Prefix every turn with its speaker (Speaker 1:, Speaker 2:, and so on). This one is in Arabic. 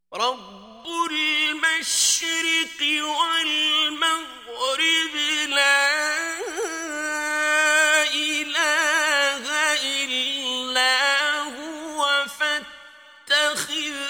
Speaker 1: رب المشرق والمغرب لا إله إلا هو فاتخذه